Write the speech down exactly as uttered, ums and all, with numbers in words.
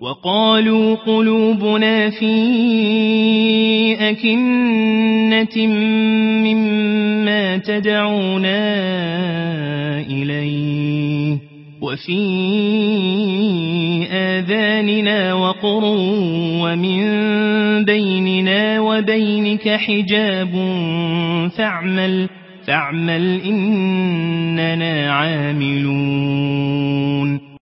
وقالوا قلوبنا في أكنة مما تدعونا إليه وفي آذاننا وقر ومن بيننا وبينك حجاب فاعمل, فاعمل إننا عاملون